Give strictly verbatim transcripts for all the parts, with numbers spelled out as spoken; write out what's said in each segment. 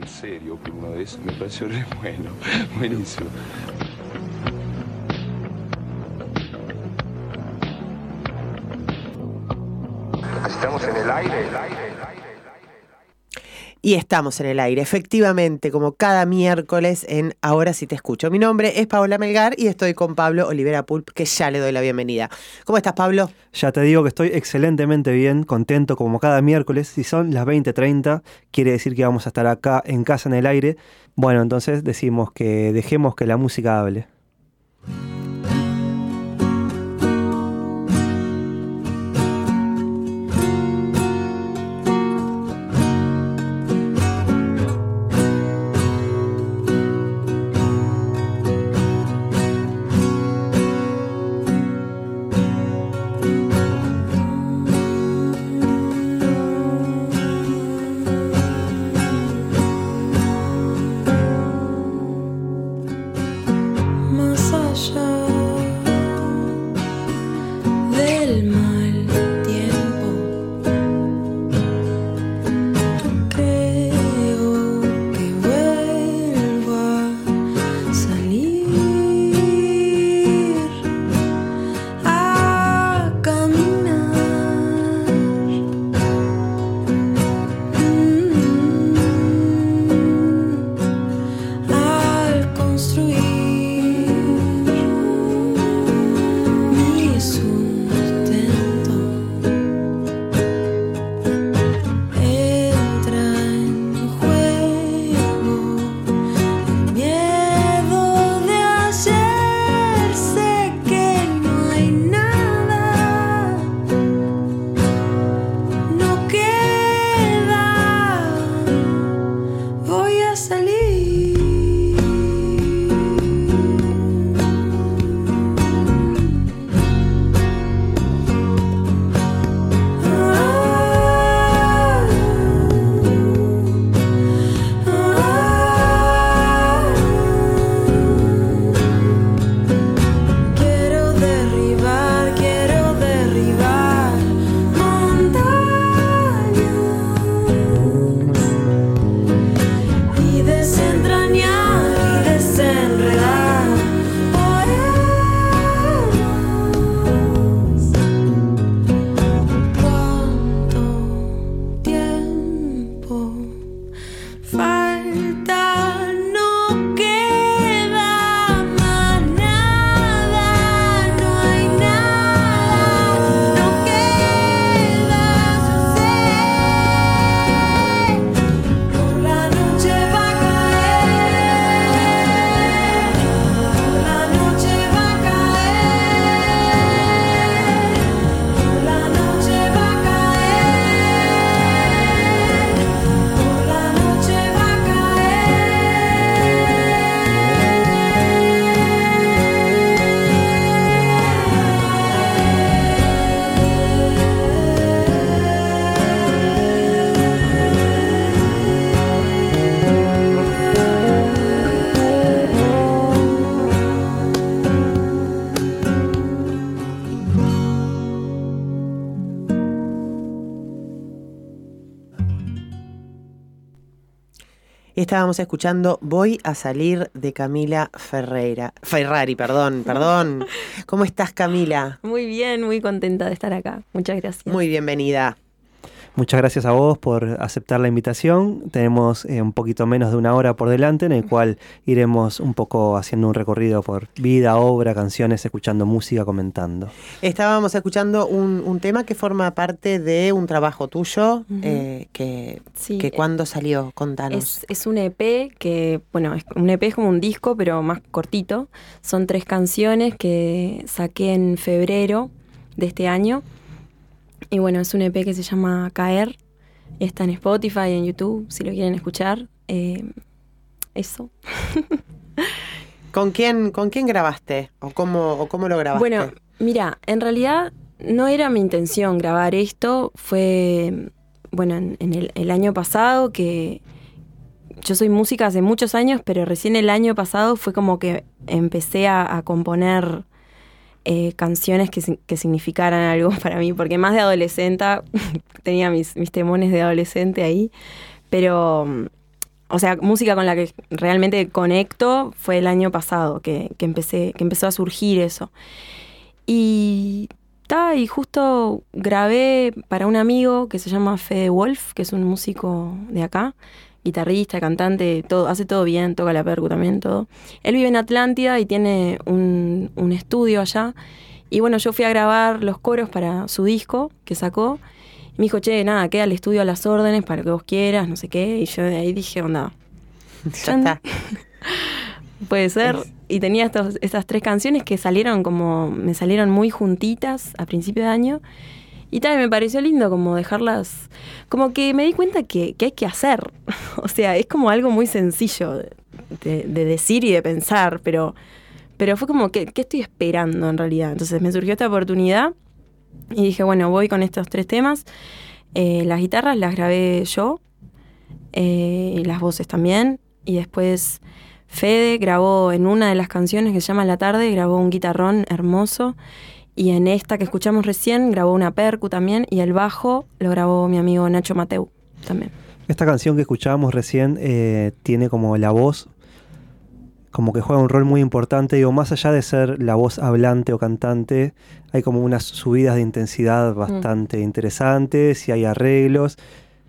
en serio que uno de esos me pareció re bueno, buenísimo. Estamos en el aire, el aire. Y estamos en el aire, efectivamente, como cada miércoles en Ahora sí te escucho. Mi nombre es Paola Melgar y estoy con Pablo Olivera Pulp, que ya le doy la bienvenida. ¿Cómo estás, Pablo? Ya te digo que estoy excelentemente bien, contento como cada miércoles. Si son las veinte treinta, quiere decir que vamos a estar acá en casa en el aire. Bueno, entonces decimos que dejemos que la música hable. Estábamos escuchando Voy a salir de Camila Ferreira. Ferrari, perdón, perdón. ¿Cómo estás, Camila? Muy bien, muy contenta de estar acá. Muchas gracias. Muy bienvenida. Muchas gracias a vos por aceptar la invitación. Tenemos eh, un poquito menos de una hora por delante en el cual iremos un poco haciendo un recorrido por vida, obra, canciones, escuchando música, comentando. Estábamos escuchando un, un tema que forma parte de un trabajo tuyo, Uh-huh. eh, que, Sí, que eh, ¿cuándo salió? Contanos. Es, es un E P que, bueno, es, un E P es como un disco, pero más cortito. Son tres canciones que saqué en febrero de este año. Y bueno, es un E P que se llama Caer. Está en Spotify, en YouTube, si lo quieren escuchar. Eh, eso. ¿Con quién, ¿Con quién grabaste? ¿O cómo, o cómo lo grabaste? Bueno, mira, en realidad no era mi intención grabar esto. Fue, bueno, en, en el, el año pasado que... Yo soy música hace muchos años, pero recién el año pasado fue como que empecé a, a componer... Eh, canciones que, que significaran algo para mí, porque más de adolescente tenía mis, mis temones de adolescente ahí, pero o sea, música con la que realmente conecto fue el año pasado que, que, empecé, que empezó a surgir eso. Y, ta, y justo grabé para un amigo que se llama Fede Wolf, que es un músico de acá, guitarrista, cantante, todo, hace todo bien, toca la percu también, todo. Él vive en Atlántida y tiene un, un estudio allá. Y bueno, yo fui a grabar los coros para su disco que sacó. Y me dijo, che, nada, queda el estudio a las órdenes para lo que vos quieras, no sé qué. Y yo de ahí dije, onda, Ya está. puede ser. Es- Y tenía estos, estas tres canciones que salieron como, me salieron muy juntitas a principio de año. Y tal, me pareció lindo como dejarlas, como que me di cuenta que, que hay que hacer. O sea, es como algo muy sencillo de, de- de decir y de pensar, pero, pero fue como, que ¿qué estoy esperando en realidad? Entonces me surgió esta oportunidad y dije, bueno, voy con estos tres temas. Eh, las guitarras las grabé yo, eh, y las voces también. Y después Fede grabó en una de las canciones que se llama La Tarde, grabó un guitarrón hermoso. Y en esta que escuchamos recién grabó una percu también. Y el bajo lo grabó mi amigo Nacho Mateu también. Esta canción que escuchábamos recién eh, tiene como la voz, como que juega un rol muy importante. Digo, más allá de ser la voz hablante o cantante, hay como unas subidas de intensidad bastante mm. interesantes y hay arreglos.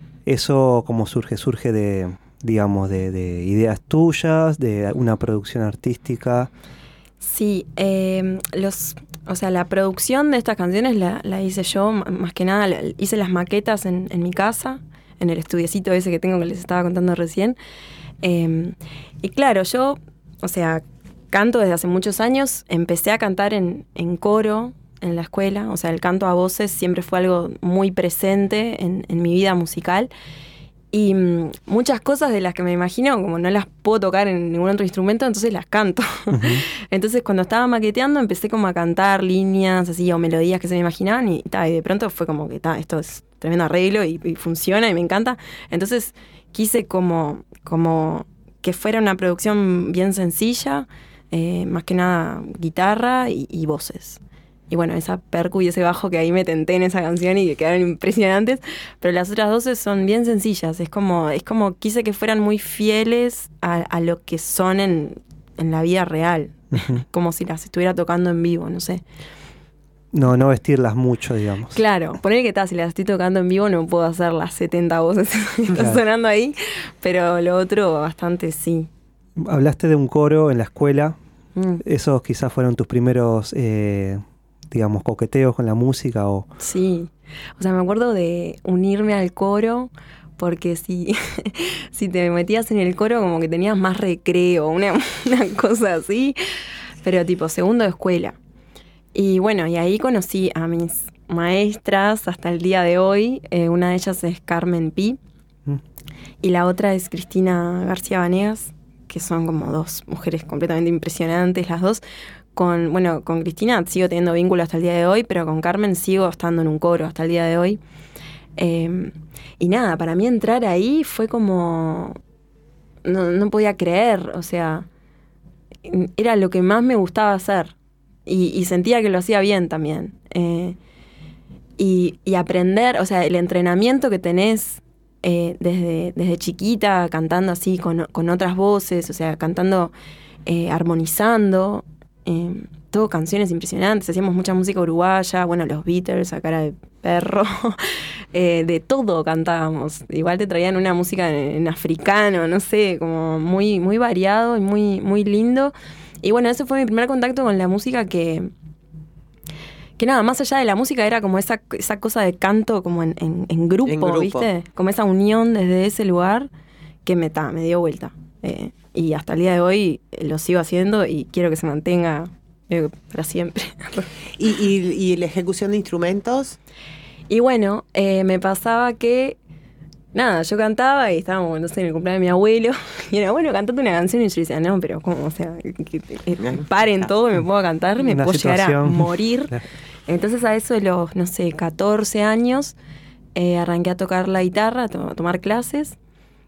Eso como surge, surge de, digamos, de, de ideas tuyas, de una producción artística. Sí, eh, los, o sea, la producción de estas canciones la, la hice yo, más que nada, la, hice las maquetas en, en mi casa, en el estudiecito ese que tengo que les estaba contando recién. Eh, y claro, yo, o sea, canto desde hace muchos años, empecé a cantar en, en coro en la escuela, o sea, el canto a voces siempre fue algo muy presente en, en mi vida musical. Y mmm, muchas cosas de las que me imagino, como no las puedo tocar en ningún otro instrumento, entonces las canto. Uh-huh. Entonces cuando estaba maqueteando empecé como a cantar líneas así o melodías que se me imaginaban y, ta, y de pronto fue como que ta, esto es tremendo arreglo y, y funciona y me encanta. Entonces quise como, como que fuera una producción bien sencilla, eh, más que nada guitarra y, y voces. Y bueno, esa percu y ese bajo que ahí me tenté en esa canción y que quedaron impresionantes, pero las otras dos son bien sencillas, es como, es como quise que fueran muy fieles a, a lo que son en, en la vida real, uh-huh. Como si las estuviera tocando en vivo, no sé. No, no vestirlas mucho, digamos. Claro, poner que tal, si las estoy tocando en vivo no puedo hacer las setenta voces que están claro. sonando ahí, pero lo otro bastante sí. Hablaste de un coro en la escuela, mm. esos quizás fueron tus primeros... Eh, digamos, coqueteos con la música o... Sí, o sea, me acuerdo de unirme al coro porque si, si te metías en el coro como que tenías más recreo, una, una cosa así, pero tipo segundo de escuela. Y bueno, y ahí conocí a mis maestras hasta el día de hoy, eh, una de ellas es Carmen Pi mm. y la otra es Cristina García Vanegas, que son como dos mujeres completamente impresionantes las dos. Con, bueno, con Cristina sigo teniendo vínculo hasta el día de hoy, pero con Carmen sigo estando en un coro hasta el día de hoy. Eh, y nada, para mí entrar ahí fue como... No, no podía creer, o sea, era lo que más me gustaba hacer. Y, y sentía que lo hacía bien también. Eh, y, y aprender, o sea, el entrenamiento que tenés eh, desde, desde chiquita, cantando así con, con otras voces, o sea, cantando, eh, armonizando... Eh, todo canciones impresionantes, hacíamos mucha música uruguaya, bueno, los Beatles, a cara de perro, eh, de todo cantábamos. Igual te traían una música en, en africano, no sé, como muy, muy variado y muy, muy lindo. Y bueno, ese fue mi primer contacto con la música que, que nada, más allá de la música era como esa, esa cosa de canto como en, en, en, grupo, en grupo, ¿viste? Como esa unión desde ese lugar que me, ta, me dio vuelta. Eh, y hasta el día de hoy lo sigo haciendo y quiero que se mantenga eh, para siempre. ¿Y, y, ¿Y la ejecución de instrumentos? Y bueno, eh, me pasaba que, nada, yo cantaba y estábamos, no sé, en el cumpleaños de mi abuelo y era, bueno, cantate una canción y yo decía, no, pero ¿cómo? O sea, que, que, que paren todo y me puedo cantar, me una puedo situación. Llegar a morir. Entonces a eso de los, no sé, catorce años eh, arranqué a tocar la guitarra, a, to- a tomar clases.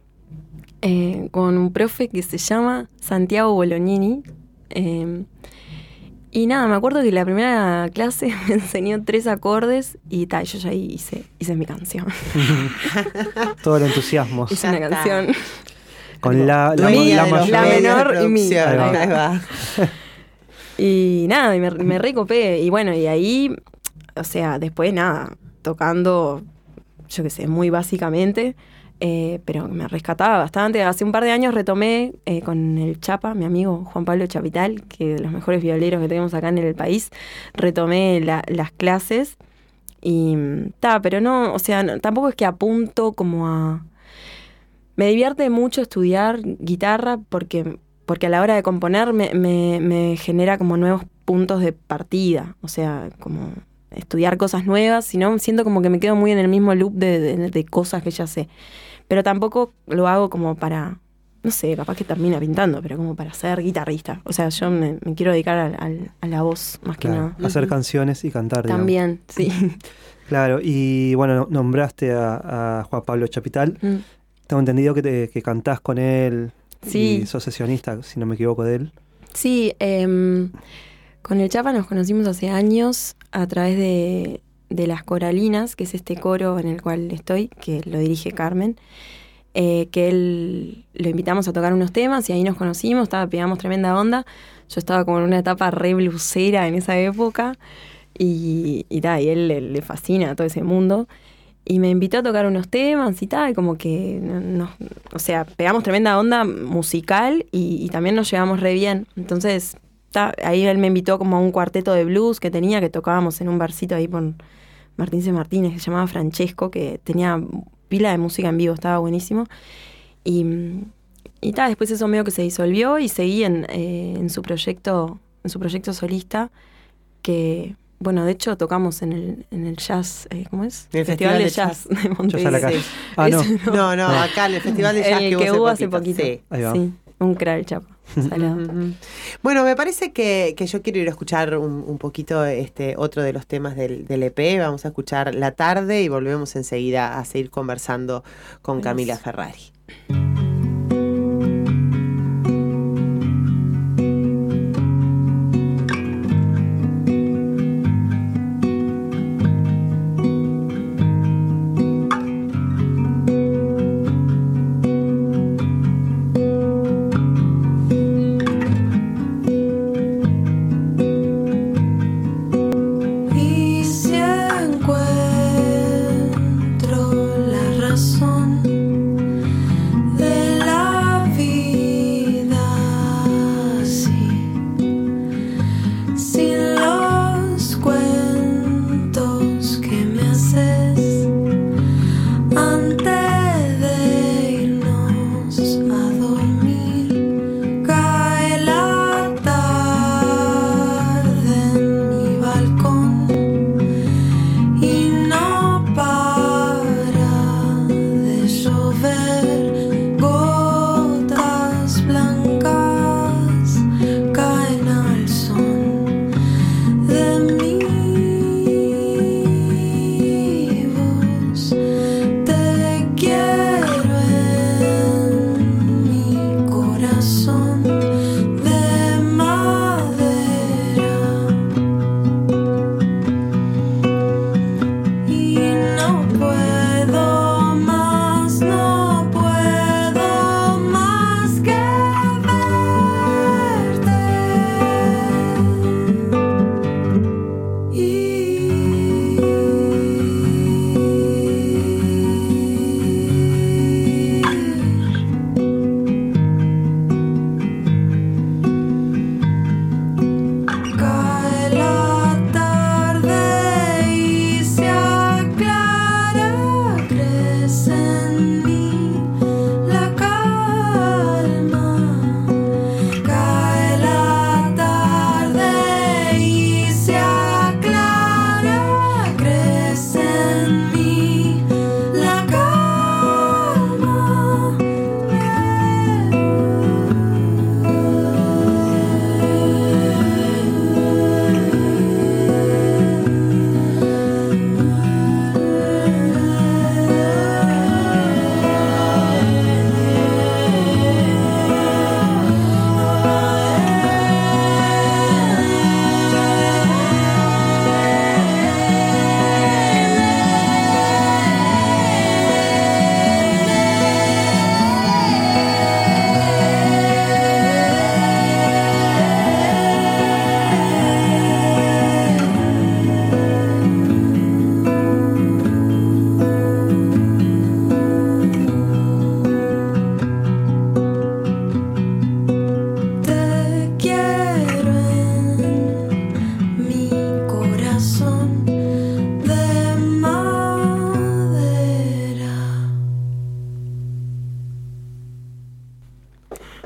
Eh, con un profe que se llama Santiago Bolognini. Eh, y nada, me acuerdo que la primera clase me enseñó tres acordes y tal, yo ya hice, hice mi canción. Todo el entusiasmo. Hice una canción. Con la, la, Dueña la de los la medios de menor y mi. producción. Ahí va. Ahí va. Y nada, y me, me recopé. Y bueno, y ahí, o sea, después nada, tocando, yo qué sé, muy básicamente, eh, pero me rescataba bastante. Hace un par de años retomé eh, con el Chapa, mi amigo Juan Pablo Chapital, que de los mejores violeros que tenemos acá en el país, retomé la, las clases. Y ta, pero no, o sea, no, tampoco es que apunto como a... Me divierte mucho estudiar guitarra porque, porque a la hora de componer me, me, me genera como nuevos puntos de partida. O sea, como estudiar cosas nuevas, sino siento como que me quedo muy en el mismo loop de, de, de cosas que ya sé. Pero tampoco lo hago como para, no sé, capaz que termina pintando, pero como para ser guitarrista. O sea, yo me, me quiero dedicar a, a, a la voz más Claro, que nada. hacer Ujú. canciones y cantar, digamos. También, sí. Claro, y bueno, nombraste a, a Juan Pablo Chapital. Mm. Tengo entendido que, te, que cantás con él Sí. y sos sesionista, si no me equivoco, de él. Sí, eh, con el Chapa nos conocimos hace años a través de, de Las Coralinas, que es este coro en el cual estoy, que lo dirige Carmen, eh, que él lo invitamos a tocar unos temas y ahí nos conocimos, estaba, pegamos tremenda onda. Yo estaba como en una etapa re blusera en esa época y, y, ta, y él le, le fascina todo ese mundo. Y me invitó a tocar unos temas y tal, como que, no, o sea, pegamos tremenda onda musical y, y también nos llevamos re bien. Entonces, ta, ahí él me invitó como a un cuarteto de blues que tenía, que tocábamos en un barcito ahí por Martín C. Martínez, que se llamaba Francesco, que tenía pila de música en vivo, estaba buenísimo. Y, y ta, después eso medio que se disolvió y seguí en, eh, en su proyecto, en su proyecto solista, que... Bueno, de hecho tocamos en el, en el jazz, eh, ¿cómo es? El Festival de Jazz. de Yo Montevideo. ya la calle. Sí. Ah, no. Ese No, no, acá en el Festival de Jazz el que, que hubo hubo hace hace poquito. Sí. Ahí va. Sí, un crack el Chapa. Salado. Ujú. Bueno, me parece que, que yo quiero ir a escuchar un, un poquito este otro de los temas del, del E P. Vamos a escuchar La Tarde y volvemos enseguida a seguir conversando con Camila Ferrari. Y si encuentro la razón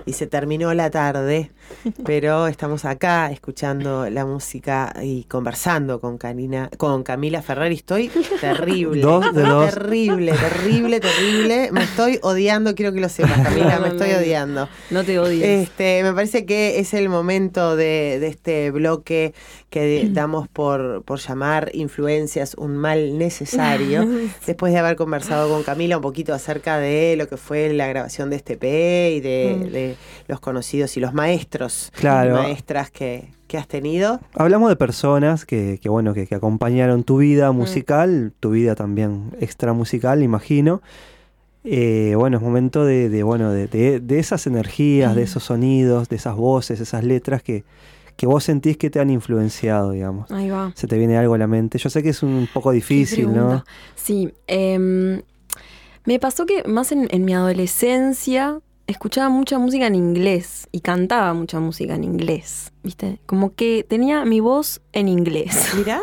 y se terminó la tarde, pero estamos acá escuchando la música y conversando con Karina, con Camila Ferrari. Estoy terrible, Dos de dos. terrible, terrible, terrible. Me estoy odiando, quiero que lo sepas, Camila, me estoy odiando. No te odies. Este, me parece que es el momento de, de este bloque que damos por, por llamar influencias un mal necesario, después de haber conversado con Camila un poquito acerca de lo que fue la grabación de este E P y de, mm. de los conocidos y los maestros claro. y maestras que, que has tenido. Hablamos de personas que, que bueno, que, que acompañaron tu vida musical, mm. tu vida también extra musical, imagino. Eh, bueno, es momento de, de bueno, de, de, de esas energías, mm. de esos sonidos, de esas voces, esas letras que, que vos sentís que te han influenciado, digamos. Ahí va. Se te viene algo a la mente. Yo sé que es un poco difícil, ¿no? Sí, eh, me pasó que más en, en mi adolescencia escuchaba mucha música en inglés y cantaba mucha música en inglés, ¿viste? Como que tenía mi voz en inglés. ¿Mirá?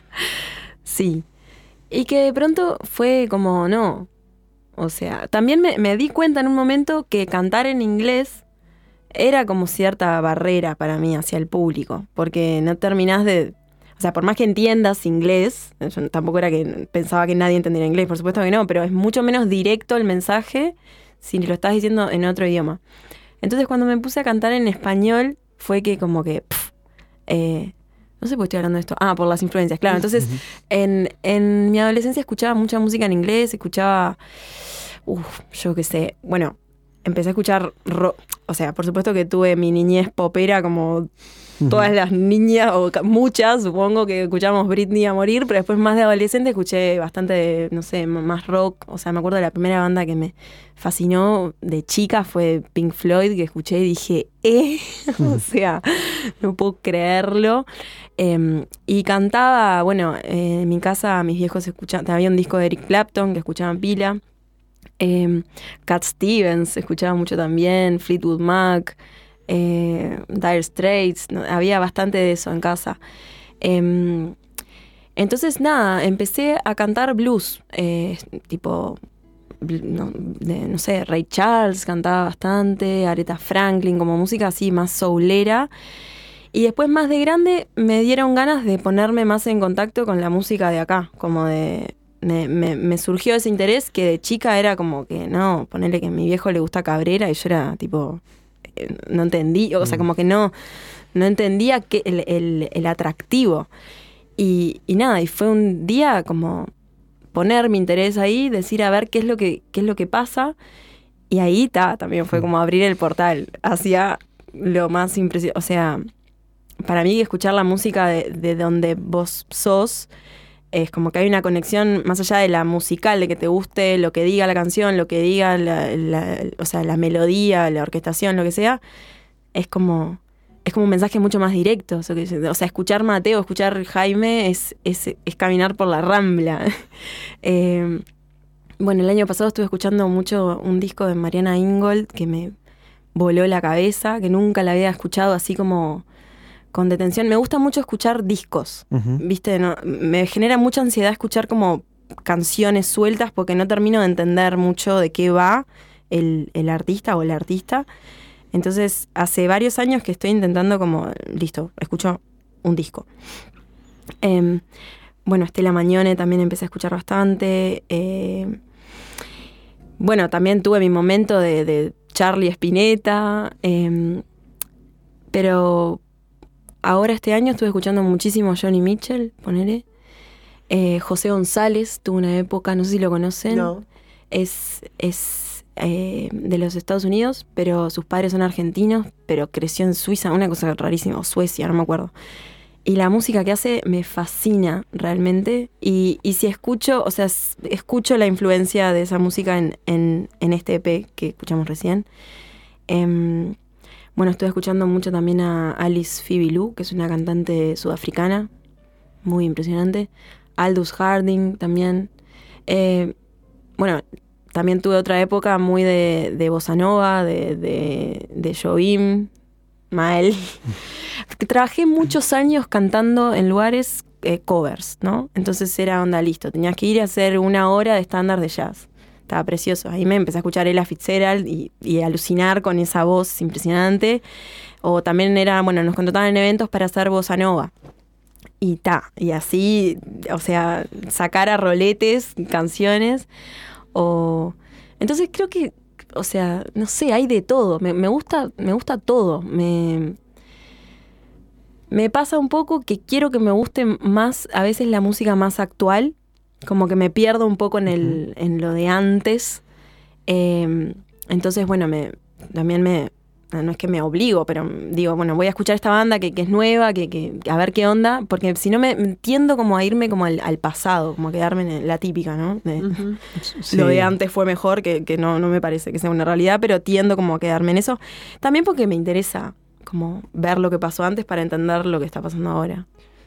Sí. Y que de pronto fue como, no. O sea, también me, me di cuenta en un momento que cantar en inglés era como cierta barrera para mí hacia el público, porque no terminás de... O sea, por más que entiendas inglés, yo tampoco era que pensaba que nadie entendiera inglés, por supuesto que no, pero es mucho menos directo el mensaje si lo estás diciendo en otro idioma. Entonces cuando me puse a cantar en español fue que como que... Pff, eh, no sé por qué estoy hablando de esto. Ah, por las influencias, claro. Entonces en, en mi adolescencia escuchaba mucha música en inglés, escuchaba... Uf, yo qué sé. Bueno, empecé a escuchar rock. O sea, por supuesto que tuve mi niñez popera como... Todas las niñas, o muchas, supongo que escuchamos Britney a morir, pero después más de adolescente escuché bastante, no sé, más rock. O sea, me acuerdo de la primera banda que me fascinó de chica fue Pink Floyd, que escuché y dije, ¿eh? O sea, no puedo creerlo. Eh, y cantaba, bueno, eh, en mi casa mis viejos escuchaban, había un disco de Eric Clapton que escuchaban pila. Eh, Cat Stevens escuchaba mucho también, Fleetwood Mac. Eh, Dire Straits, ¿no? Había bastante de eso en casa. Eh, entonces, nada, empecé a cantar blues, eh, tipo, no, de, no sé, Ray Charles cantaba bastante, Aretha Franklin, como música así más soulera. Y después, más de grande, me dieron ganas de ponerme más en contacto con la música de acá, como de... Me, me, me surgió ese interés que de chica era como que, no, ponerle que a mi viejo le gusta Cabrera y yo era tipo... no entendí, o sea, como que no, no entendía que el, el, el atractivo. Y, y nada, y fue un día como poner mi interés ahí, decir a ver qué es lo que, qué es lo que pasa. Y ahí ta, también fue como abrir el portal hacia lo más impresionante. O sea, para mí escuchar la música de, de donde vos sos es como que hay una conexión más allá de la musical, de que te guste lo que diga la canción, lo que diga la, la, o sea, la melodía, la orquestación, lo que sea, es como, es como un mensaje mucho más directo. O sea, que, o sea escuchar Mateo, escuchar Jaime es, es, es caminar por la Rambla. eh, bueno, el año pasado estuve escuchando mucho un disco de Mariana Ingold que me voló la cabeza, que nunca la había escuchado así como... con detención. Me gusta mucho escuchar discos, uh-huh. ¿Viste? No, me genera mucha ansiedad escuchar como canciones sueltas porque no termino de entender mucho de qué va el, el artista o la artista. Entonces, hace varios años que estoy intentando como, listo, escucho un disco. Eh, bueno, Estela Mañone también empecé a escuchar bastante. Eh, bueno, también tuve mi momento de, de Charlie Spinetta. Eh, pero... Ahora este año estuve escuchando muchísimo Johnny Mitchell, ponele. Eh, José González tuvo una época, no sé si lo conocen. No. Es, es eh, de los Estados Unidos, pero sus padres son argentinos, pero creció en Suiza, una cosa rarísima, o Suecia, no me acuerdo. Y la música que hace me fascina realmente. Y, y si escucho, o sea, escucho la influencia de esa música en, en, en este E P que escuchamos recién. Eh, Bueno, estuve escuchando mucho también a Alice Phoebe Lou, que es una cantante sudafricana, muy impresionante. Aldous Harding también. Eh, bueno, también tuve otra época muy de, de bossa nova, de, de, de Jobim, Mael. Trabajé muchos años cantando en lugares eh, covers, ¿no? Entonces era onda, listo, tenías que ir a hacer una hora de estándar de jazz. estaba precioso. Ahí me empecé a escuchar Ella Fitzgerald y, y alucinar con esa voz impresionante. O también era, bueno, nos contrataban en eventos para hacer bossa nova. Y ta, y así, o sea, sacar a roletes canciones. O entonces creo que, o sea, no sé, hay de todo. Me, me gusta, me gusta todo. Me, me pasa un poco que quiero que me guste más, a veces la música más actual. Como que me pierdo un poco en el, en lo de antes. Eh, entonces, bueno, me, también me, no es que me obligo, pero digo, bueno, voy a escuchar esta banda que, que es nueva, que, que a ver qué onda, porque si no me tiendo como a irme como al, al pasado, como a quedarme en la típica, ¿no? De, Uh-huh. Sí. Lo de antes fue mejor, que, que no, no me parece que sea una realidad, pero tiendo como a quedarme en eso. También porque me interesa como ver lo que pasó antes para entender lo que está pasando ahora.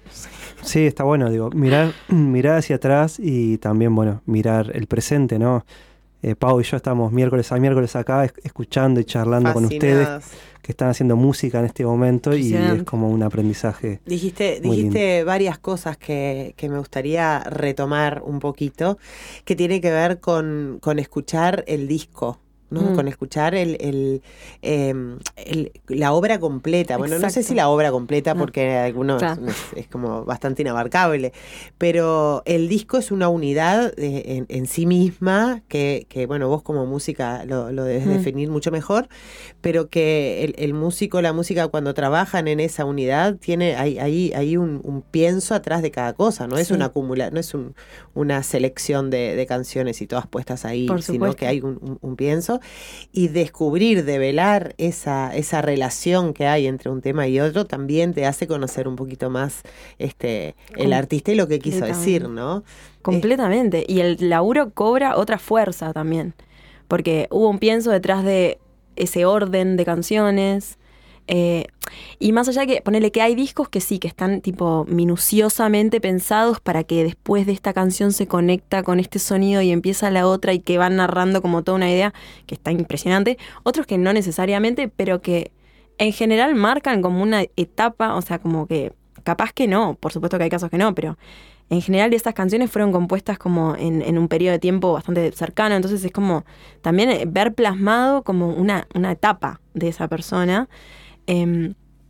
Sí, está bueno, digo, mirar, mirar hacia atrás y también, bueno, mirar el presente, ¿no? Eh, Pau y yo estamos miércoles a miércoles acá es- escuchando y charlando con ustedes Fascinados. que están haciendo música en este momento y Impresionante. es como un aprendizaje. Dijiste, Muy dijiste varias cosas que, que me gustaría retomar un poquito, que tiene que ver con, con escuchar el disco, ¿no? Mm. Con escuchar el, el, eh, el- la obra completa. Bueno, no sé Exacto. si la obra completa, No. porque algunos Claro. es, es como bastante inabarcable, pero el disco es una unidad eh, en, en sí misma, que, que, bueno, vos como música lo, lo debes Mm. definir mucho mejor, pero que el, el músico, la música, cuando trabajan en esa unidad, tiene hay, hay, hay un, un pienso atrás de cada cosa, no es Sí. una acumula, no es un, una selección de, de canciones y todas puestas ahí, Por sino supuesto. que hay un, un- un pienso. Y descubrir, develar esa, esa relación que hay entre un tema y otro, también te hace conocer un poquito más este el Com- artista y lo que quiso decir, completamente. ¿no? Completamente. Y el laburo cobra otra fuerza también. Porque hubo un pienso detrás de ese orden de canciones. eh, y más allá de que, ponele que hay discos que sí, que están tipo minuciosamente pensados para que después de esta canción se conecta con este sonido y empieza la otra y que van narrando como toda una idea que está impresionante. Otros que no necesariamente, pero que en general marcan como una etapa, o sea, como que capaz que no, por supuesto que hay casos que no, pero en general estas canciones fueron compuestas como en, en un periodo de tiempo bastante cercano, entonces es como también eh, ver plasmado como una, una etapa de esa persona. Eh,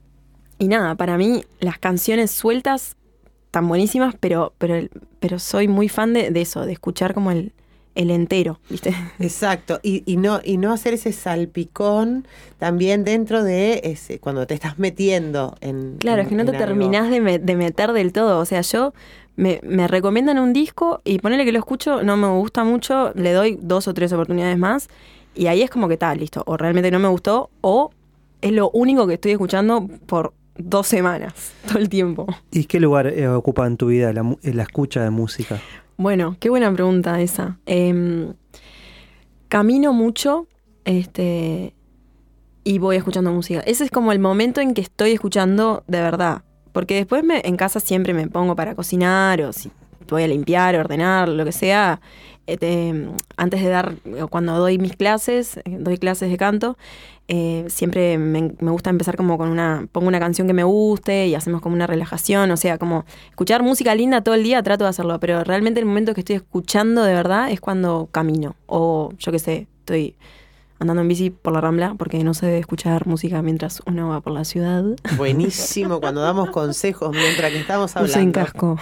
y nada, para mí las canciones sueltas están buenísimas, pero, pero, el- pero soy muy fan de, de eso, de escuchar como el, el entero, ¿viste? Exacto, y, y no y no hacer ese salpicón también dentro de ese cuando te estás metiendo en Claro, en- es que no te en algo. terminás de, me- de meter del todo. O sea, yo me, me recomiendan un disco y ponele que lo escucho, no me gusta mucho, le doy dos o tres oportunidades más y ahí es como que está, listo. O realmente no me gustó o es lo único que estoy escuchando por dos semanas, todo el tiempo. ¿Y qué lugar eh, ocupa en tu vida la, mu- eh, la escucha de música? Bueno, qué buena pregunta esa. Em, camino mucho este, y voy escuchando música. Ese es como el momento en que estoy escuchando de verdad. Porque después me, en casa siempre me pongo para cocinar o si voy a limpiar, ordenar, lo que sea. Este, antes de dar, o cuando doy mis clases, eh, doy clases de canto, eh, siempre me, me gusta empezar como con una, pongo una canción que me guste y hacemos como una relajación, o sea, como escuchar música linda todo el día, trato de hacerlo, pero realmente el momento que estoy escuchando de verdad es cuando camino, o yo qué sé, estoy andando en bici por la Rambla, porque no se debe escuchar música mientras uno va por la ciudad. Buenísimo cuando damos consejos mientras que estamos hablando. Usen casco.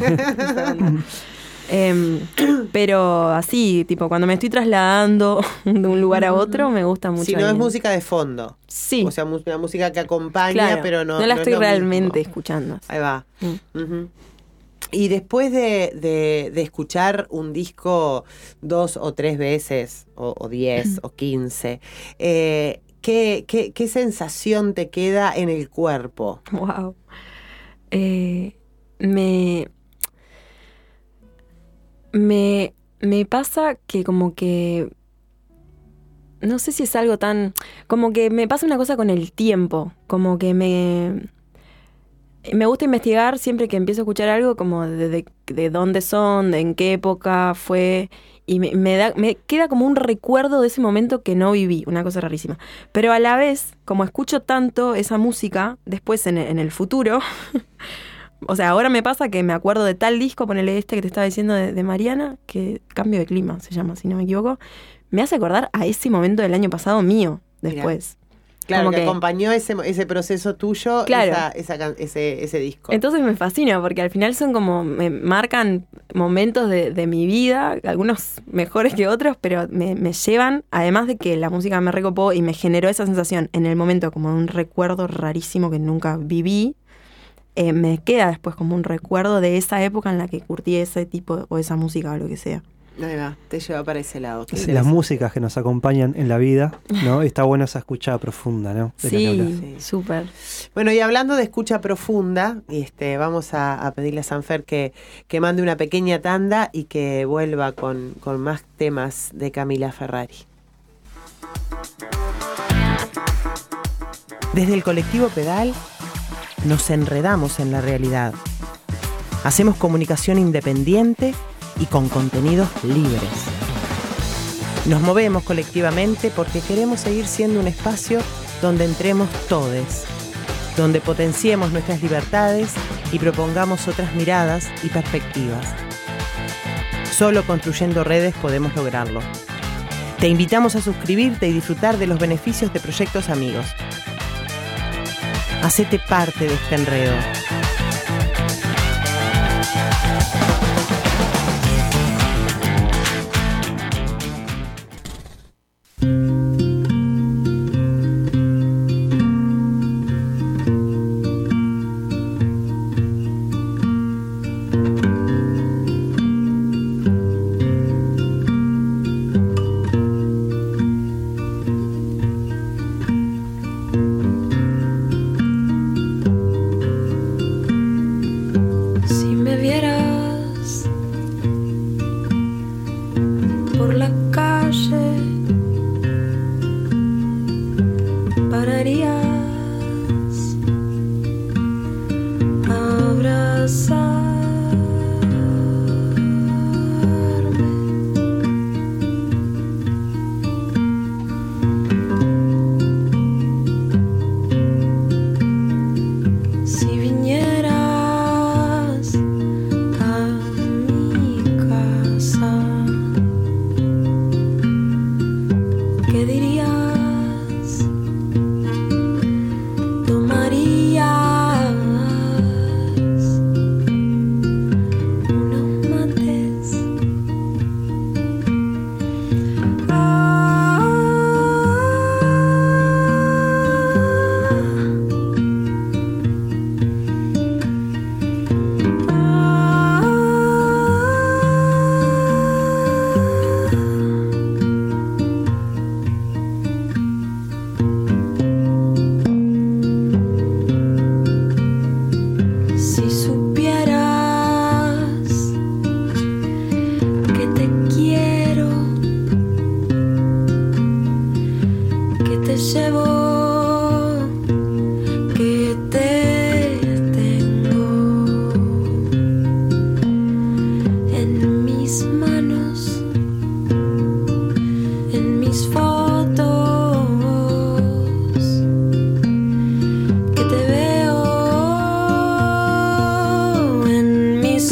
Em, pero así, tipo, cuando me estoy trasladando de un lugar a otro, me gusta mucho. Si no es el- música de fondo. Sí, O sea, mu- una música que acompaña, claro, pero no. no la no es estoy lo realmente mismo. escuchando. Ahí va. Mm. Ujú. Y después de, de- de escuchar un disco dos o tres veces, o, o diez o quince, eh, ¿qué, qué, qué sensación te queda en el cuerpo? Wow. Eh, me, me, me pasa que como que, no sé si es algo tan, como que me pasa una cosa con el tiempo, como que me, me gusta investigar siempre que empiezo a escuchar algo como de, de, de dónde son, de en qué época fue, y me, me, da, me queda como un recuerdo de ese momento que no viví, una cosa rarísima. Pero a la vez, como escucho tanto esa música, después en, en el futuro, O sea, ahora me pasa que me acuerdo de tal disco, ponele este que te estaba diciendo de, de Mariana, que Cambio de Clima se llama, si no me equivoco. Me hace acordar a ese momento del año pasado mío, después. Mirá. Claro, Como que, que acompañó ese, ese proceso tuyo, Claro. esa, esa can- ese, ese disco. Entonces me fascina, porque al final son como, me marcan momentos de, de mi vida, algunos mejores que otros, pero me, me llevan, además de que la música me recopó y me generó esa sensación en el momento como un recuerdo rarísimo que nunca viví, eh, me queda después como un recuerdo de esa época en la que curtí ese tipo o esa música o lo que sea. Ahí va, te lleva para ese lado. Qué Las interesante. músicas que nos acompañan en la vida, ¿no? Y está buena esa escucha profunda, ¿no? De la que hablas. Sí, súper. Bueno, y hablando de escucha profunda, este, vamos a, a pedirle a Sanfer que, que mande una pequeña tanda y que vuelva con, con más temas de Camila Ferrari. Desde el colectivo Pedal nos enredamos en la realidad. Hacemos comunicación independiente y con contenidos libres. Nos movemos colectivamente porque queremos seguir siendo un espacio donde entremos todes, donde potenciemos nuestras libertades y propongamos otras miradas y perspectivas. Solo construyendo redes podemos lograrlo. Te invitamos a suscribirte y disfrutar de los beneficios de Proyectos Amigos. Hacete parte de este enredo. Si me vieras por la calle, pararías a abrazarme. Si vinieras a mi casa, ¿qué dirías? ¿Tomarías unos mates? Ah, si supieras que te quiero, que te llevo, que te tengo en mis manos, en mis fotos, que te veo en mis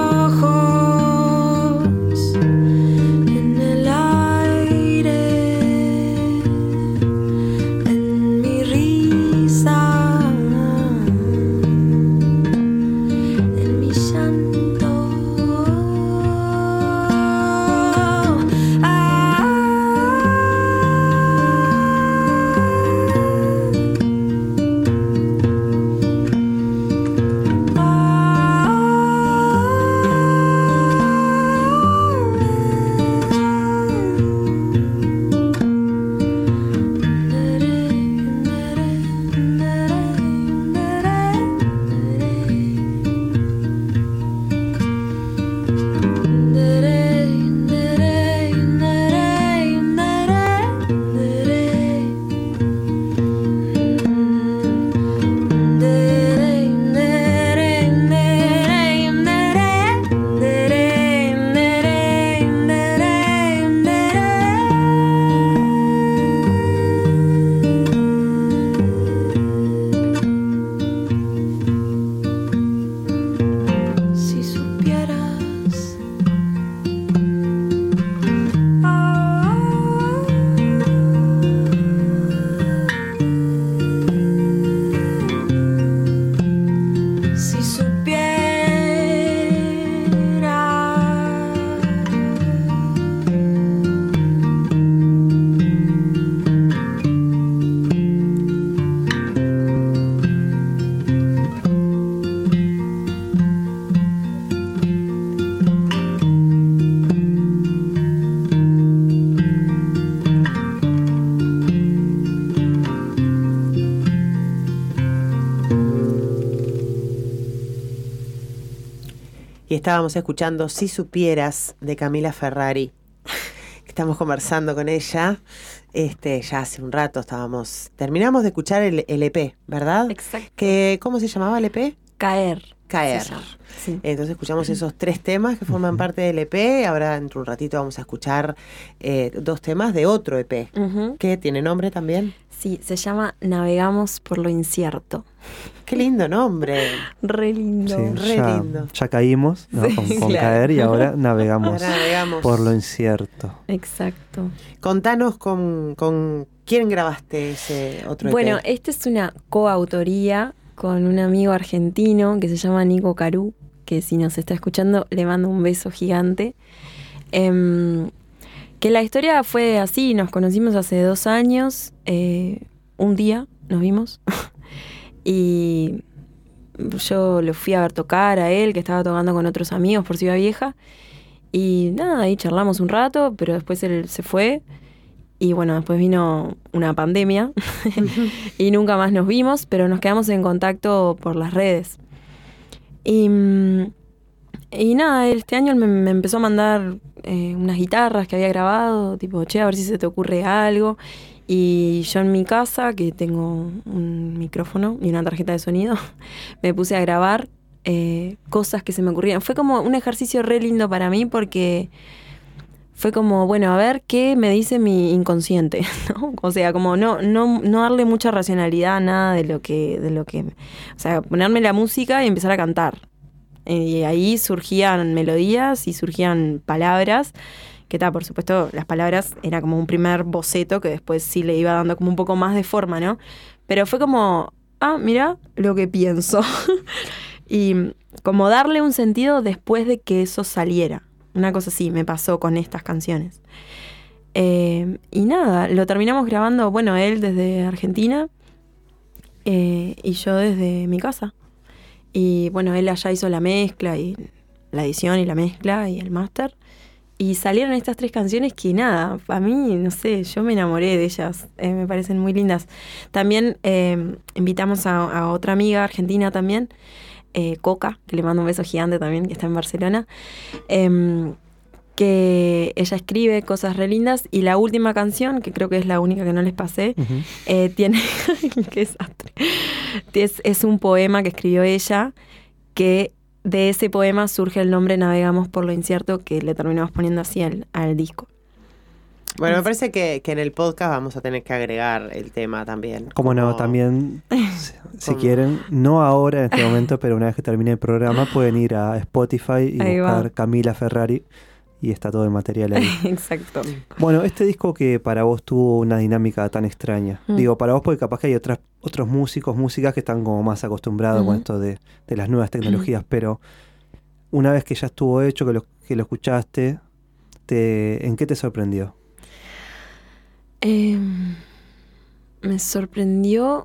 ojos, en el aire, en y estábamos escuchando Si Supieras de Camila Ferrari. Estamos conversando con ella. Este, ya hace un rato estábamos. Terminamos de escuchar el, el E P, ¿verdad? Exacto. Que, ¿cómo se llamaba el E P? Caer. Caer. se llama, sí. Entonces escuchamos esos tres temas que forman parte del E P. Ahora dentro de un ratito vamos a escuchar eh, dos temas de otro E P. Ujú. ¿Qué tiene nombre también? Sí, se llama Navegamos por lo incierto. Qué lindo nombre. Re lindo. Sí, re ya, lindo. ya caímos, ¿no? Sí, con, con claro. caer y ahora navegamos Ahora navegamos. por lo incierto. Exacto. Contanos con, con quién grabaste ese otro E P. Bueno, esta es una coautoría con un amigo argentino que se llama Nico Carú, que si nos está escuchando le mando un beso gigante. Em, que la historia fue así, nos conocimos hace dos años, eh, un día nos vimos y yo lo fui a ver tocar a él, que estaba tocando con otros amigos por Ciudad Vieja, y nada, ahí charlamos un rato, pero después él se fue. Y bueno, después vino una pandemia y nunca más nos vimos, pero nos quedamos en contacto por las redes. Y, y nada, este año él me, me empezó a mandar eh, unas guitarras que había grabado, tipo, che, a ver si se te ocurre algo. Y yo en mi casa, que tengo un micrófono y una tarjeta de sonido, me puse a grabar eh, cosas que se me ocurrían. Fue como un ejercicio re lindo para mí porque... Fue como, bueno, a ver qué me dice mi inconsciente, ¿no? O sea, como no, no, no darle mucha racionalidad a nada de lo que, de lo que, o sea, ponerme la música y empezar a cantar. Y ahí surgían melodías y surgían palabras, que tal, por supuesto, las palabras era como un primer boceto que después sí le iba dando como un poco más de forma, ¿no? Pero fue como, ah, mira lo que pienso. Y como darle un sentido después de que eso saliera. Una cosa así me pasó con estas canciones. Eh, y nada, lo terminamos grabando, bueno, él desde Argentina eh, y yo desde mi casa. Y bueno, él allá hizo la mezcla y la edición y la mezcla y el máster. Y salieron estas tres canciones que nada, a mí, no sé, yo me enamoré de ellas, eh, me parecen muy lindas. También eh, invitamos a, a otra amiga argentina también, Eh, Coca, que le mando un beso gigante también, que está en Barcelona, eh, que ella escribe cosas re lindas, y la última canción, que creo que es la única que no les pasé, Ujú. eh, tiene, qué desastre, es, es un poema que escribió ella, que de ese poema surge el nombre Navegamos por lo incierto, que le terminamos poniendo así al, al disco. Bueno, me parece que, que en el podcast vamos a tener que agregar el tema también. Como no, Como- también, si, si como- quieren, no ahora en este momento, pero una vez que termine el programa, pueden ir a Spotify y Ahí va. buscar Camila Ferrari y está todo el material ahí. Exacto. Bueno, este disco que para vos tuvo una dinámica tan extraña. Mm. Digo, para vos porque capaz que hay otras, otros músicos, músicas que están como más acostumbrados con Ujú. esto de, de las nuevas tecnologías, pero una vez que ya estuvo hecho, que lo, que lo escuchaste, te, ¿en qué te sorprendió? Eh, me sorprendió.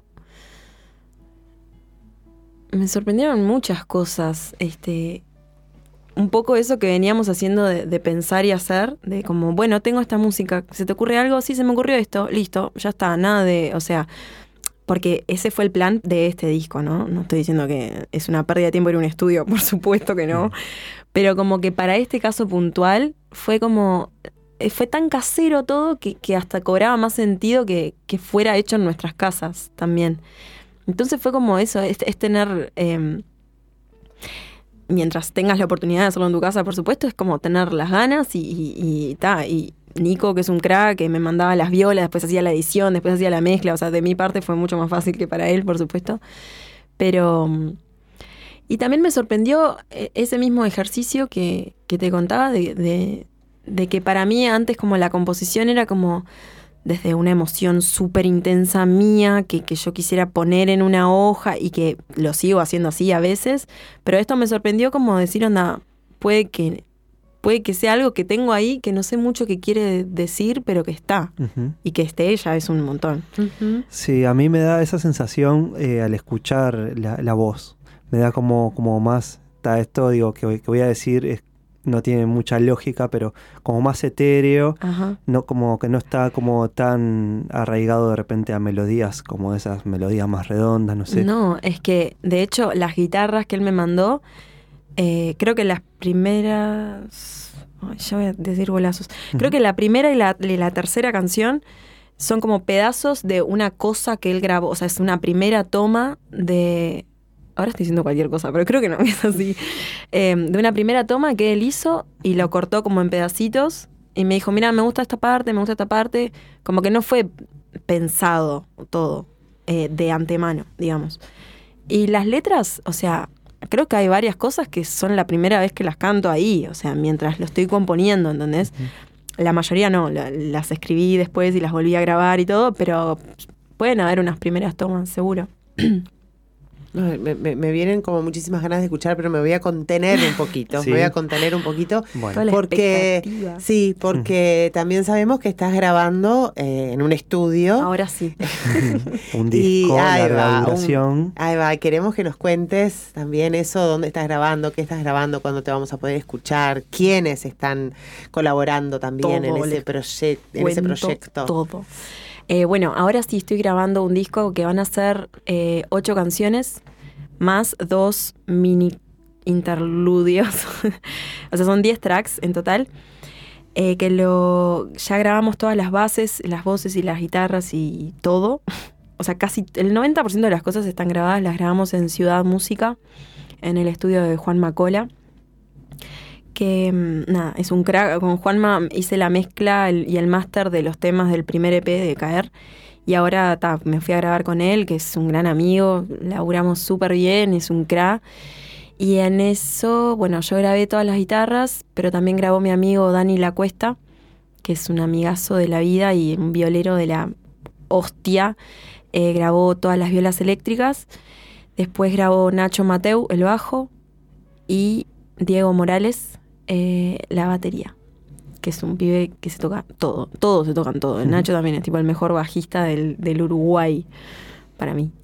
Me sorprendieron muchas cosas. Este. Un poco eso que veníamos haciendo de, de pensar y hacer, de como, bueno, tengo esta música, ¿se te ocurre algo? Sí, se me ocurrió esto, listo, ya está, nada de, o sea, porque ese fue el plan de este disco, ¿no? No estoy diciendo que es una pérdida de tiempo ir a un estudio, por supuesto que no, pero como que para este caso puntual fue como, eh, fue tan casero todo que, que hasta cobraba más sentido que, que fuera hecho en nuestras casas también. Entonces fue como eso, es, es tener... Eh, mientras tengas la oportunidad de hacerlo en tu casa, por supuesto, es como tener las ganas y, y, y ta, y Nico, que es un crack, que me mandaba las violas, después hacía la edición, después hacía la mezcla, o sea, de mi parte fue mucho más fácil que para él, por supuesto. Pero... Y también me sorprendió ese mismo ejercicio que, que te contaba de, de, de que para mí antes como la composición era como desde una emoción súper intensa mía que, que yo quisiera poner en una hoja y que lo sigo haciendo así a veces, pero esto me sorprendió como decir, onda, puede que, puede que sea algo que tengo ahí que no sé mucho qué quiere decir, pero que está, Ujú. y que esté ya es un montón. Ujú. Sí, a mí me da esa sensación eh, al escuchar la, la voz. Me da como, como más, está esto, digo, que, voy- que voy a decir, es, no tiene mucha lógica, pero como más etéreo, Ajá. no como que no está como tan arraigado de repente a melodías, como esas melodías más redondas, no sé. No, es que de hecho las guitarras que él me mandó Eh, creo que las primeras... Ay, ya voy a decir golazos. Creo que la primera y la, y la tercera canción son como pedazos de una cosa que él grabó. O sea, es una primera toma de... Ahora estoy diciendo cualquier cosa, pero creo que no es así. Eh, de una primera toma que él hizo y lo cortó como en pedacitos. Y me dijo, mira, me gusta esta parte, me gusta esta parte. Como que no fue pensado todo eh, de antemano, digamos. Y las letras, o sea, creo que hay varias cosas que son la primera vez que las canto ahí. O sea, mientras lo estoy componiendo, ¿entendés? Uh-huh. La mayoría no, la, las escribí después y las volví a grabar y todo, pero pueden haber unas primeras tomas, seguro. Me, me, me vienen como muchísimas ganas de escuchar, pero me voy a contener un poquito. Sí. Me voy a contener un poquito. Bueno. Porque sí, porque también sabemos que estás grabando eh, en un estudio. Ahora sí. Un disco, larga duración. Un, ahí va, queremos que nos cuentes también eso, dónde estás grabando, qué estás grabando, cuándo te vamos a poder escuchar, quiénes están colaborando también todo en, ese proye- en ese proyecto. Todo. Eh, bueno, ahora sí estoy grabando un disco que van a ser eh, ocho canciones más dos mini interludios. O sea, son diez tracks en total. Eh, que lo ya grabamos todas las bases, las voces y las guitarras y todo. O sea, casi el noventa por ciento de las cosas están grabadas. Las grabamos en Ciudad Música, en el estudio de Juan Macola. Que, nada, es un crack. Con Juanma hice la mezcla el, y el máster de los temas del primer E P de Caer. Y ahora ta, me fui a grabar con él, que es un gran amigo. Laburamos súper bien, es un crack. Y en eso, bueno, yo grabé todas las guitarras, pero también grabó mi amigo Dani La Cuesta, que es un amigazo de la vida y un violero de la hostia. Eh, grabó todas las violas eléctricas. Después grabó Nacho Mateu, el bajo. Y Diego Morales, Eh, la batería, que es un pibe que se toca todo, todos se tocan todo. El Nacho también es tipo el mejor bajista del, del Uruguay, para mí.